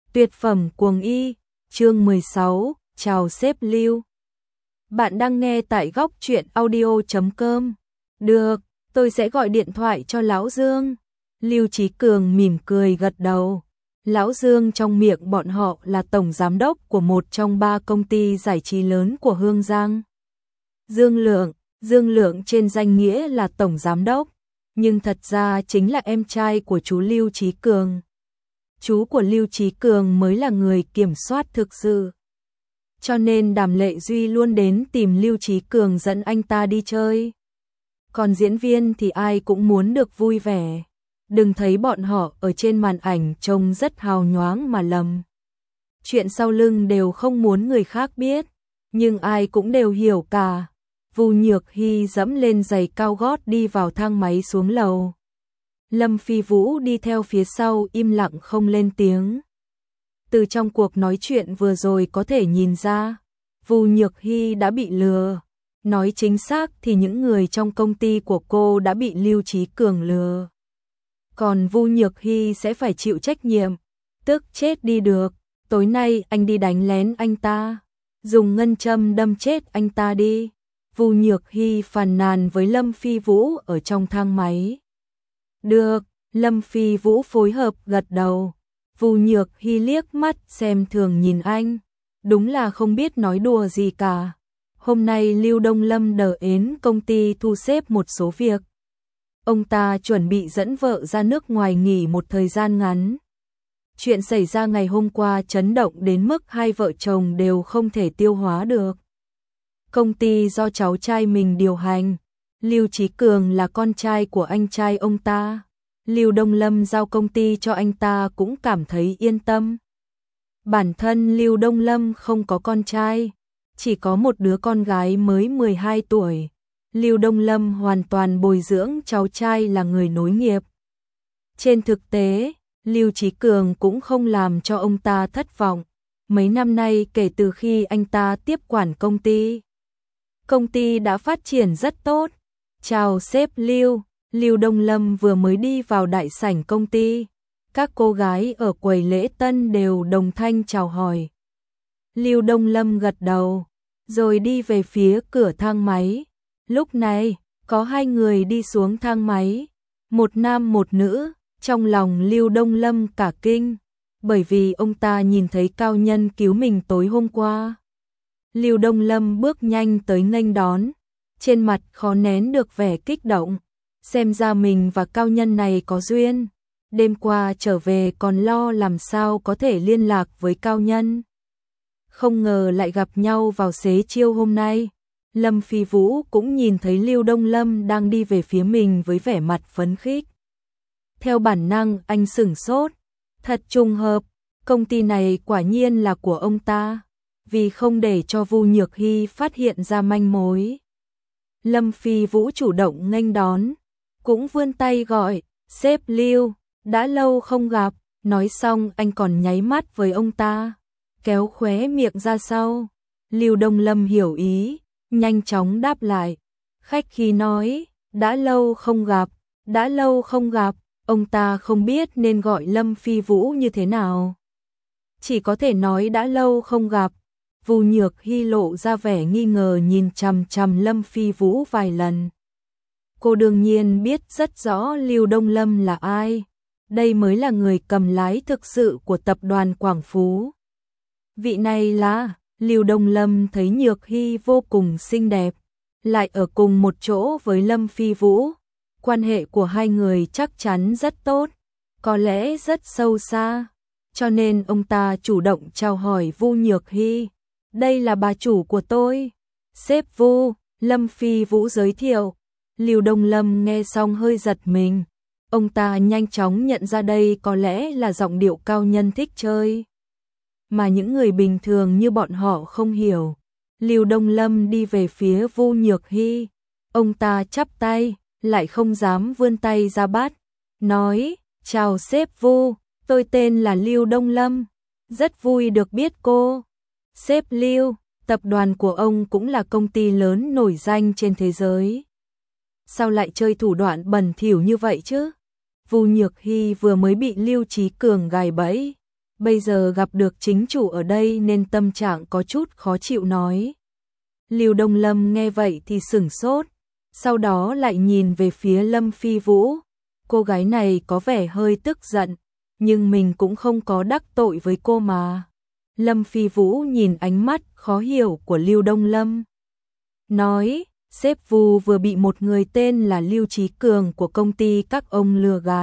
Tuyệt phẩm cuồng y, chương 16, chào sếp Lưu. Bạn đang nghe tại góc truyện audio.com. Được, tôi sẽ gọi điện thoại cho Lão Dương. Lưu Chí Cường mỉm cười gật đầu. Lão Dương trong miệng bọn họ là tổng giám đốc của một trong 3 công ty giải trí lớn của Hương Giang. Dương Lượng trên danh nghĩa là tổng giám đốc, nhưng thật ra chính là em trai của chú Lưu Chí Cường. Chú của Lưu Chí Cường mới là người kiểm soát thực sự. Cho nên Đàm Lệ Duy luôn đến tìm Lưu Chí Cường dẫn anh ta đi chơi. Còn diễn viên thì ai cũng muốn được vui vẻ. Đừng thấy bọn họ ở trên màn ảnh trông rất hào nhoáng mà lầm. Chuyện sau lưng đều không muốn người khác biết, nhưng ai cũng đều hiểu cả. Vu Nhược Hy dẫm lên giày cao gót đi vào thang máy xuống lầu. Lâm Phi Vũ đi theo phía sau im lặng không lên tiếng. Từ trong cuộc nói chuyện vừa rồi có thể nhìn ra, Vu Nhược Hy đã bị lừa. Nói chính xác thì những người trong công ty của cô đã bị Lưu Chí Cường lừa. Còn Vu Nhược Hy sẽ phải chịu trách nhiệm. Tức chết đi được, tối nay anh đi đánh lén anh ta. Dùng ngân châm đâm chết anh ta đi. Vu Nhược Hy phàn nàn với Lâm Phi Vũ ở trong thang máy. Được, Lâm Phi Vũ phối hợp gật đầu. Vu Nhược Hy liếc mắt xem thường nhìn anh. Đúng là không biết nói đùa gì cả. Hôm nay Lưu Đông Lâm đờ ến công ty thu xếp một số việc. Ông ta chuẩn bị dẫn vợ ra nước ngoài nghỉ một thời gian ngắn. Chuyện xảy ra ngày hôm qua chấn động đến mức hai vợ chồng đều không thể tiêu hóa được. Công ty do cháu trai mình điều hành. Lưu Chí Cường là con trai của anh trai ông ta. Lưu Đông Lâm giao công ty cho anh ta cũng cảm thấy yên tâm. Bản thân Lưu Đông Lâm không có con trai, chỉ có một đứa con gái mới 12 tuổi. Lưu Đông Lâm hoàn toàn bồi dưỡng cháu trai là người nối nghiệp. Trên thực tế, Lưu Chí Cường cũng không làm cho ông ta thất vọng. Mấy năm nay kể từ khi anh ta tiếp quản công ty đã phát triển rất tốt. Chào sếp Lưu. Lưu Đông Lâm vừa mới đi vào đại sảnh công ty. Các cô gái ở quầy lễ tân đều đồng thanh chào hỏi. Lưu Đông Lâm gật đầu, rồi đi về phía cửa thang máy. Lúc này, có 2 người đi xuống thang máy. Một nam một nữ, trong lòng Lưu Đông Lâm cả kinh. Bởi vì ông ta nhìn thấy cao nhân cứu mình tối hôm qua. Lưu Đông Lâm bước nhanh tới nghênh đón. Trên mặt khó nén được vẻ kích động. Xem ra mình và cao nhân này có duyên. Đêm qua trở về còn lo làm sao có thể liên lạc với cao nhân. Không ngờ lại gặp nhau vào xế chiều hôm nay. Lâm Phi Vũ cũng nhìn thấy Lưu Đông Lâm đang đi về phía mình với vẻ mặt phấn khích. Theo bản năng anh sửng sốt. Thật trùng hợp, công ty này quả nhiên là của ông ta. Vì không để cho Vu Nhược Hy phát hiện ra manh mối, Lâm Phi Vũ chủ động nghênh đón, cũng vươn tay gọi, sếp Lưu, đã lâu không gặp. Nói xong anh còn nháy mắt với ông ta, kéo khóe miệng ra sau. Lưu Đông Lâm hiểu ý, nhanh chóng đáp lại, khách khí nói, đã lâu không gặp, đã lâu không gặp. Ông ta không biết nên gọi Lâm Phi Vũ như thế nào, chỉ có thể nói đã lâu không gặp. Vu Nhược Hy lộ ra vẻ nghi ngờ nhìn chằm chằm Lâm Phi Vũ vài lần. Cô đương nhiên biết rất rõ Lưu Đông Lâm là ai. Đây mới là người cầm lái thực sự của tập đoàn Quảng Phú. Vị này là... Lưu Đông Lâm thấy Nhược Hy vô cùng xinh đẹp, lại ở cùng một chỗ với Lâm Phi Vũ. Quan hệ của hai người chắc chắn rất tốt, có lẽ rất sâu xa. Cho nên ông ta chủ động chào hỏi Vu Nhược Hy. Đây là bà chủ của tôi. Sếp Vu, Lâm Phi Vũ giới thiệu. Lưu Đông Lâm nghe xong hơi giật mình. Ông ta nhanh chóng nhận ra đây có lẽ là giọng điệu cao nhân thích chơi, mà những người bình thường như bọn họ không hiểu. Lưu Đông Lâm đi về phía Vu Nhược Hy. Ông ta chắp tay, lại không dám vươn tay ra bắt. Nói, chào sếp Vu, tôi tên là Lưu Đông Lâm. Rất vui được biết cô. Sếp Lưu, tập đoàn của ông cũng là công ty lớn nổi danh trên thế giới. Sao lại chơi thủ đoạn bẩn thỉu như vậy chứ? Vu Nhược Hy vừa mới bị Lưu Chí Cường gài bẫy. bây giờ gặp được chính chủ ở đây nên tâm trạng có chút khó chịu nói. Lưu Đông Lâm nghe vậy thì sửng sốt, sau đó lại nhìn về phía Lâm Phi Vũ. Cô gái này có vẻ hơi tức giận, nhưng mình cũng không có đắc tội với cô mà. Lâm Phi Vũ nhìn ánh mắt khó hiểu của Lưu Đông Lâm, nói, sếp Vu vừa bị một người tên là Lưu Chí Cường của công ty các ông lừa gạt.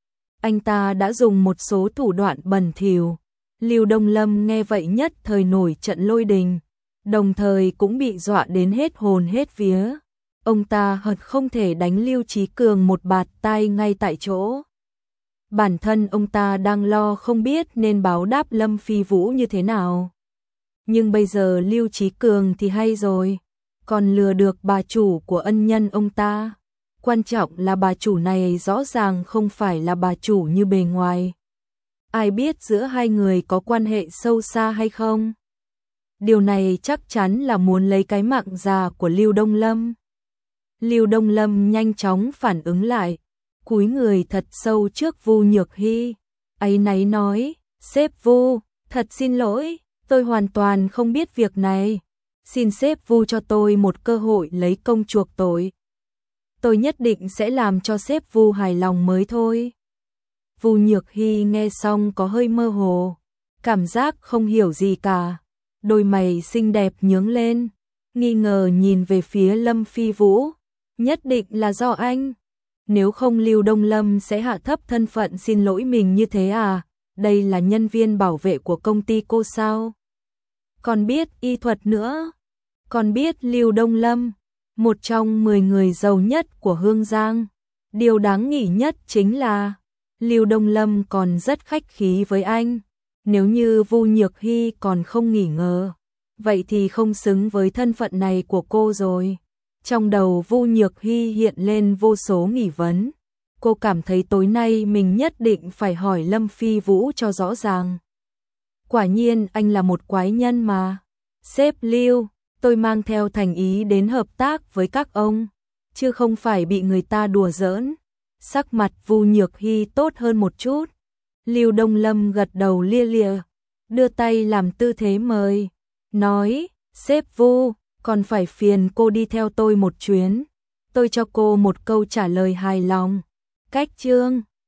Anh ta đã dùng một số thủ đoạn bẩn thỉu. Lưu Đông Lâm nghe vậy nhất thời nổi trận lôi đình, đồng thời cũng bị dọa đến hết hồn hết vía. Ông ta hận không thể đánh Lưu Chí Cường một bạt tai ngay tại chỗ. Bản thân ông ta đang lo không biết nên báo đáp Lâm Phi Vũ như thế nào. Nhưng bây giờ Lưu Chí Cường thì hay rồi, còn lừa được bà chủ của ân nhân ông ta. Quan trọng là bà chủ này rõ ràng không phải là bà chủ như bề ngoài. Ai biết giữa hai người có quan hệ sâu xa hay không? Điều này chắc chắn là muốn lấy cái mạng già của Lưu Đông Lâm. Lưu Đông Lâm nhanh chóng phản ứng lại, cúi người thật sâu trước Vu Nhược Hy, áy náy nói, sếp Vu, thật xin lỗi, tôi hoàn toàn không biết việc này. Xin sếp Vu cho tôi một cơ hội lấy công chuộc tội. Tôi nhất định sẽ làm cho sếp Vu hài lòng mới thôi. Vu Nhược Hy nghe xong có hơi mơ hồ, cảm giác không hiểu gì cả. Đôi mày xinh đẹp nhướng lên, nghi ngờ nhìn về phía Lâm Phi Vũ. Nhất định là do anh. Nếu không Lưu Đông Lâm sẽ hạ thấp thân phận xin lỗi mình như thế à? Đây là nhân viên bảo vệ của công ty cô sao? Còn biết y thuật nữa. Còn biết Lưu Đông Lâm, một trong 10 người giàu nhất của Hương Giang. Điều đáng nghỉ nhất chính là Lưu Đông Lâm còn rất khách khí với anh. Nếu như Vu Nhược Hy còn không nghi ngờ, vậy thì không xứng với thân phận này của cô rồi. Trong đầu Vu Nhược Hy hiện lên vô số nghi vấn. Cô cảm thấy tối nay mình nhất định phải hỏi Lâm Phi Vũ cho rõ ràng. Quả nhiên anh là một quái nhân mà. Sếp Lưu, tôi mang theo thành ý đến hợp tác với các ông, chứ không phải bị người ta đùa giỡn. Sắc mặt Vu Nhược Hy tốt hơn một chút. Lưu Đông Lâm gật đầu lia lịa, đưa tay làm tư thế mời, nói, sếp Vu, còn phải phiền cô đi theo tôi một chuyến. Tôi cho cô một câu trả lời hài lòng. Cách chương